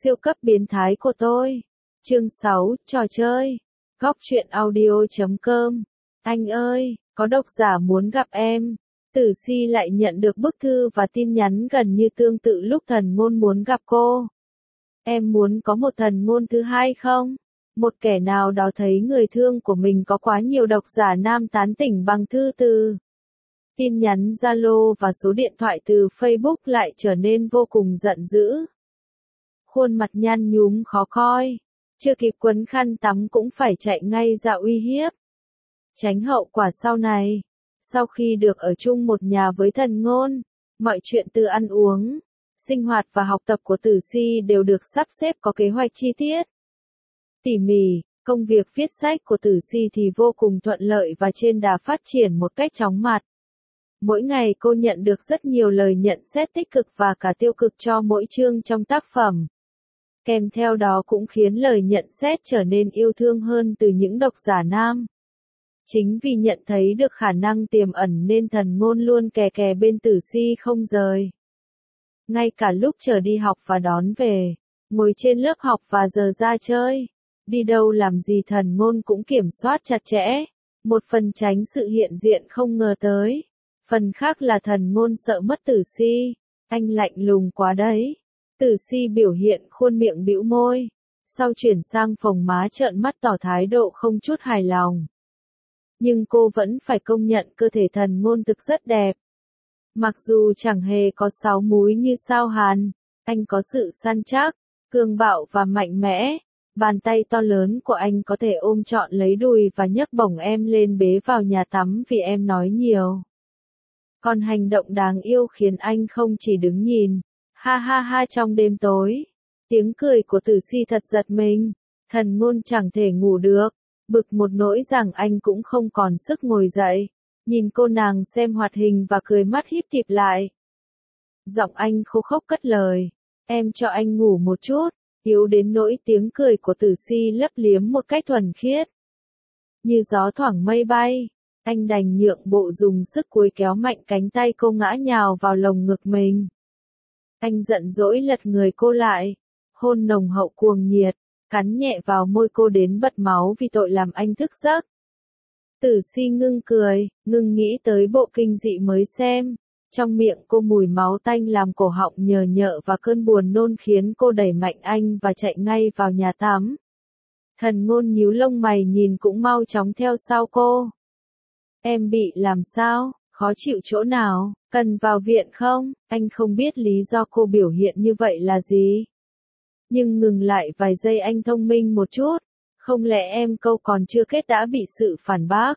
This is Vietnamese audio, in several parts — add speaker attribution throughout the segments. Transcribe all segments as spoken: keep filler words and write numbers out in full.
Speaker 1: Siêu cấp biến thái của tôi. Chương sáu, trò chơi. Góc truyện audio chấm com. Anh ơi, có độc giả muốn gặp em. Tử Si lại nhận được bức thư và tin nhắn gần như tương tự lúc thần ngôn muốn gặp cô. Em muốn có một thần ngôn thứ hai không? Một kẻ nào đó thấy người thương của mình có quá nhiều độc giả nam tán tỉnh bằng thư từ. Tin nhắn Zalo và số điện thoại từ Facebook lại trở nên vô cùng giận dữ. Khuôn mặt nhăn nhúm khó coi, chưa kịp quấn khăn tắm cũng phải chạy ngay ra uy hiếp. Tránh hậu quả sau này. Sau khi được ở chung một nhà với thần ngôn, mọi chuyện từ ăn uống, sinh hoạt và học tập của Tử Si đều được sắp xếp có kế hoạch chi tiết. Tỉ mỉ, công việc viết sách của Tử Si thì vô cùng thuận lợi và trên đà phát triển một cách chóng mặt. Mỗi ngày cô nhận được rất nhiều lời nhận xét tích cực và cả tiêu cực cho mỗi chương trong tác phẩm. Kèm theo đó cũng khiến lời nhận xét trở nên yêu thương hơn từ những độc giả nam. Chính vì nhận thấy được khả năng tiềm ẩn nên thần ngôn luôn kè kè bên Tử Si không rời. Ngay cả lúc chờ đi học và đón về, ngồi trên lớp học và giờ ra chơi, đi đâu làm gì thần ngôn cũng kiểm soát chặt chẽ. Một phần tránh sự hiện diện không ngờ tới, phần khác là thần ngôn sợ mất Tử Si. Anh lạnh lùng quá đấy. Tử Si biểu hiện khuôn miệng bĩu môi, sau chuyển sang phồng má trợn mắt tỏ thái độ không chút hài lòng. Nhưng cô vẫn phải công nhận cơ thể thần ngôn thực rất đẹp. Mặc dù chẳng hề có sáu múi như sao Hàn, anh có sự săn chắc, cường bạo và mạnh mẽ. Bàn tay to lớn của anh có thể ôm trọn lấy đùi và nhấc bổng em lên bế vào nhà tắm vì em nói nhiều. Còn hành động đáng yêu khiến anh không chỉ đứng nhìn. Ha ha ha trong đêm tối. Tiếng cười của Tử Si thật giật mình. Thần ngôn chẳng thể ngủ được. Bực một nỗi rằng anh cũng không còn sức ngồi dậy. Nhìn cô nàng xem hoạt hình và cười mắt híp thịt lại. Giọng anh khô khốc cất lời. Em cho anh ngủ một chút. Yếu đến nỗi tiếng cười của Tử Si lấp liếm một cách thuần khiết. Như gió thoảng mây bay. Anh đành nhượng bộ dùng sức cúi kéo mạnh cánh tay cô ngã nhào vào lồng ngực mình. Anh giận dỗi lật người cô lại. Hôn nồng hậu cuồng nhiệt. Cắn nhẹ vào môi cô đến bật máu vì tội làm anh thức giấc. Tử Si ngưng cười, ngưng nghĩ tới bộ kinh dị mới xem. Trong miệng cô mùi máu tanh làm cổ họng nhờ nhợ và cơn buồn nôn khiến cô đẩy mạnh anh và chạy ngay vào nhà tắm. Thần ngôn nhíu lông mày nhìn cũng mau chóng theo sau cô. Em bị làm sao, khó chịu chỗ nào, cần vào viện không? Anh không biết lý do cô biểu hiện như vậy là gì. Nhưng ngừng lại vài giây anh thông minh một chút. Không lẽ em câu còn chưa kết đã bị sự phản bác?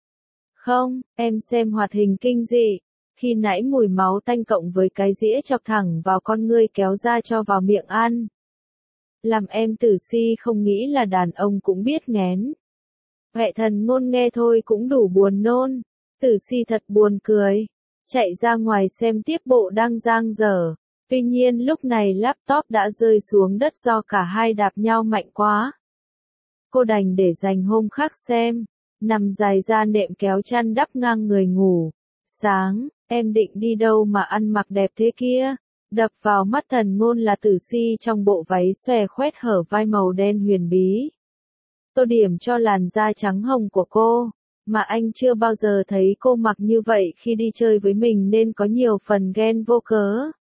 Speaker 1: Không, em xem hoạt hình kinh dị. Khi nãy mùi máu tanh cộng với cái dĩa chọc thẳng vào con ngươi kéo ra cho vào miệng ăn. Làm em Tử Si không nghĩ là đàn ông cũng biết nghén. Mẹ thần ngôn nghe thôi cũng đủ buồn nôn. Tử Si thật buồn cười. Chạy ra ngoài xem tiếp bộ đang giang dở. Tuy nhiên lúc này laptop đã rơi xuống đất do cả hai đạp nhau mạnh quá. Cô đành để dành hôm khác xem. Nằm dài ra nệm kéo chăn đắp ngang người ngủ. Sáng, em định đi đâu mà ăn mặc đẹp thế kia? Đập vào mắt thần ngôn là Tử Si trong bộ váy xòe khoét hở vai màu đen huyền bí. Tô điểm cho làn da trắng hồng của cô, mà anh chưa bao giờ thấy cô mặc như vậy khi đi chơi với mình nên có nhiều phần ghen vô cớ.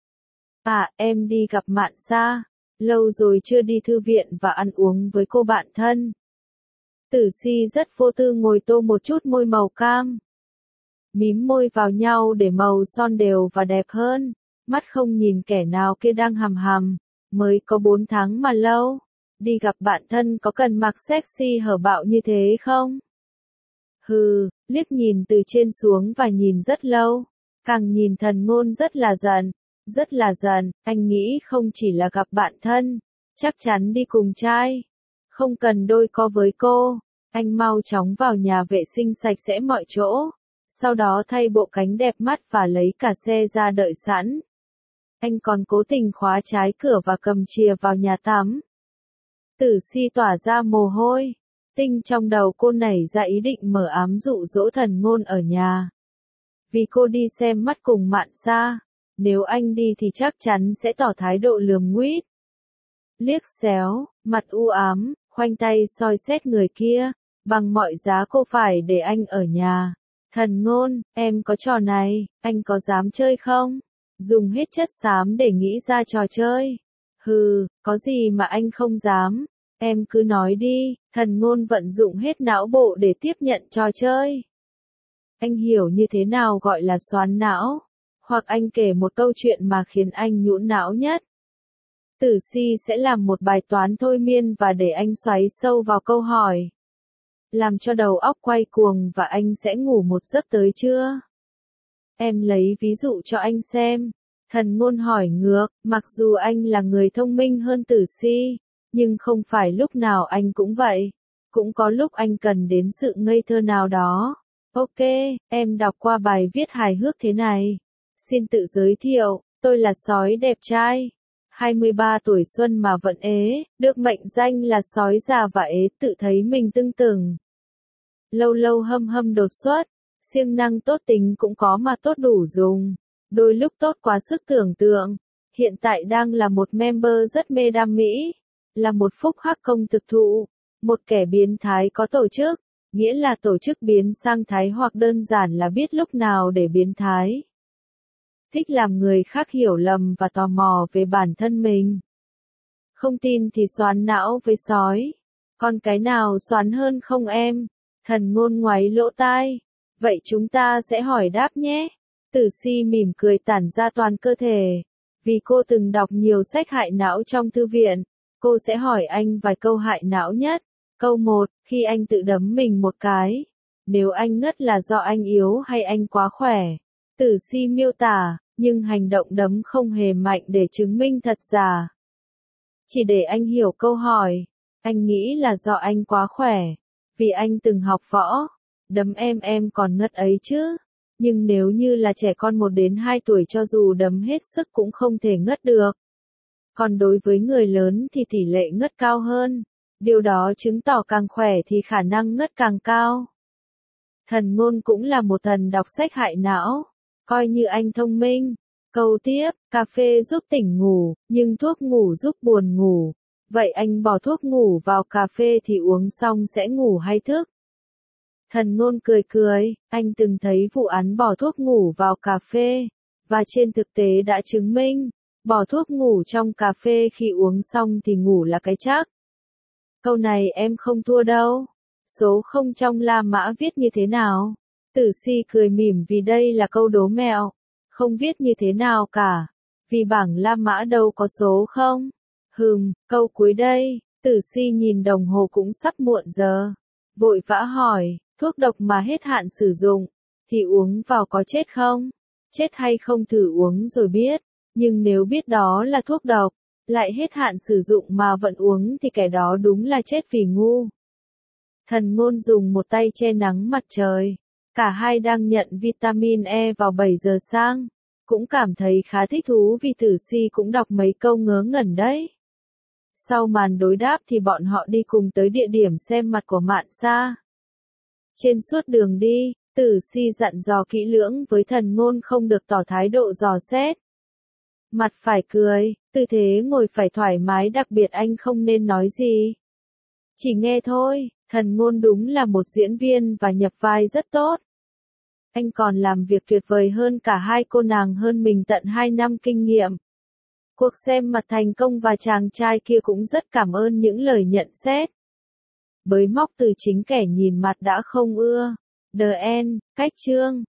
Speaker 1: À, em đi gặp Mạn Sa, lâu rồi chưa đi thư viện và ăn uống với cô bạn thân. Tử Si rất vô tư ngồi tô một chút môi màu cam. Mím môi vào nhau để màu son đều và đẹp hơn, mắt không nhìn kẻ nào kia đang hằm hằm, mới có bốn tháng mà lâu. Đi gặp bạn thân có cần mặc sexy hở bạo như thế không? Hừ, liếc nhìn từ trên xuống và nhìn rất lâu. Càng nhìn thần ngôn rất là giận, rất là giận, anh nghĩ không chỉ là gặp bạn thân, chắc chắn đi cùng trai. Không cần đôi co với cô, anh mau chóng vào nhà vệ sinh sạch sẽ mọi chỗ. Sau đó thay bộ cánh đẹp mắt và lấy cả xe ra đợi sẵn. Anh còn cố tình khóa trái cửa và cầm chìa vào nhà tắm. Tử Si tỏa ra mồ hôi. Tinh trong đầu cô nảy ra ý định mở ám dụ dỗ thần ngôn ở nhà. Vì cô đi xem mắt cùng Mạn Sa. Nếu anh đi thì chắc chắn sẽ tỏ thái độ lườm nguýt. liếc xéo, mặt u ám, khoanh tay soi xét người kia, bằng mọi giá cô phải để anh ở nhà. Thần Ngôn, em có trò này, anh có dám chơi không? Dùng hết chất xám để nghĩ ra trò chơi. Hừ, có gì mà anh không dám, em cứ nói đi. Thần Ngôn vận dụng hết não bộ để tiếp nhận trò chơi. Anh hiểu như thế nào gọi là xoắn não, hoặc anh kể một câu chuyện mà khiến anh nhũn não nhất. Tử Si sẽ làm một bài toán thôi miên và để anh xoáy sâu vào câu hỏi, làm cho đầu óc quay cuồng và anh sẽ ngủ một giấc tới chưa? Em lấy ví dụ cho anh xem. Thần Ngôn hỏi ngược, mặc dù anh là người thông minh hơn Tử Si, nhưng không phải lúc nào anh cũng vậy. Cũng có lúc anh cần đến sự ngây thơ nào đó. Ok, em đọc qua bài viết hài hước thế này. Xin tự giới thiệu, tôi là sói đẹp trai. hai mươi ba tuổi xuân mà vẫn ế, được mệnh danh là sói già và ế, tự thấy mình tưng tửng. Lâu lâu hâm hâm đột xuất, siêng năng tốt tính cũng có mà tốt đủ dùng. Đôi lúc tốt quá sức tưởng tượng. Hiện tại đang là một member rất mê đam mỹ. Là một phúc hắc công thực thụ. Một kẻ biến thái có tổ chức. Nghĩa là tổ chức biến sang thái hoặc đơn giản là biết lúc nào để biến thái. Thích làm người khác hiểu lầm và tò mò về bản thân mình. Không tin thì xoắn não với sói. Còn cái nào xoắn hơn không em? Thần Ngôn ngoáy lỗ tai. Vậy chúng ta sẽ hỏi đáp nhé. Tử Si mỉm cười tản ra toàn cơ thể. Vì cô từng đọc nhiều sách hại não trong thư viện, cô sẽ hỏi anh vài câu hại não nhất. Câu một, khi anh tự đấm mình một cái, nếu anh ngất là do anh yếu hay anh quá khỏe? Tử Si miêu tả, nhưng hành động đấm không hề mạnh để chứng minh thật giả. Chỉ để anh hiểu câu hỏi, anh nghĩ là do anh quá khỏe, vì anh từng học võ. Đấm em em còn ngất ấy chứ. Nhưng nếu như là trẻ con một đến hai tuổi cho dù đấm hết sức cũng không thể ngất được. Còn đối với người lớn thì tỷ lệ ngất cao hơn. Điều đó chứng tỏ càng khỏe thì khả năng ngất càng cao. Thần Ngôn cũng là một thần đọc sách hại não. Coi như anh thông minh. Câu tiếp, cà phê giúp tỉnh ngủ, nhưng thuốc ngủ giúp buồn ngủ. Vậy anh bỏ thuốc ngủ vào cà phê thì uống xong sẽ ngủ hay thức? Thần Ngôn cười cười, anh từng thấy vụ án bỏ thuốc ngủ vào cà phê, và trên thực tế đã chứng minh, bỏ thuốc ngủ trong cà phê khi uống xong thì ngủ là cái chắc. Câu này em không thua đâu. Số không trong La Mã viết như thế nào? Tử Si cười mỉm vì đây là câu đố mẹo. Không viết như thế nào cả. Vì bảng La Mã đâu có số không? Hừm, câu cuối đây. Tử Si nhìn đồng hồ cũng sắp muộn giờ. Vội vã hỏi, thuốc độc mà hết hạn sử dụng, thì uống vào có chết không? Chết hay không thử uống rồi biết. Nhưng nếu biết đó là thuốc độc, lại hết hạn sử dụng mà vẫn uống thì kẻ đó đúng là chết vì ngu. Thần Ngôn dùng một tay che nắng mặt trời. Cả hai đang nhận vitamin E vào bảy giờ sáng. Cũng cảm thấy khá thích thú vì Tử Si cũng đọc mấy câu ngớ ngẩn đấy. Sau màn đối đáp thì bọn họ đi cùng tới địa điểm xem mặt của Mạn Sa. Trên suốt đường đi, Tử Si dặn dò kỹ lưỡng với Thần Ngôn không được tỏ thái độ dò xét. Mặt phải cười, tư thế ngồi phải thoải mái, đặc biệt anh không nên nói gì. Chỉ nghe thôi. Thần Ngôn đúng là một diễn viên và nhập vai rất tốt. Anh còn làm việc tuyệt vời hơn cả hai cô nàng hơn mình tận hai năm kinh nghiệm. Cuộc xem mặt thành công và chàng trai kia cũng rất cảm ơn những lời nhận xét. Bới móc từ chính kẻ nhìn mặt đã không ưa. The End, cách chương.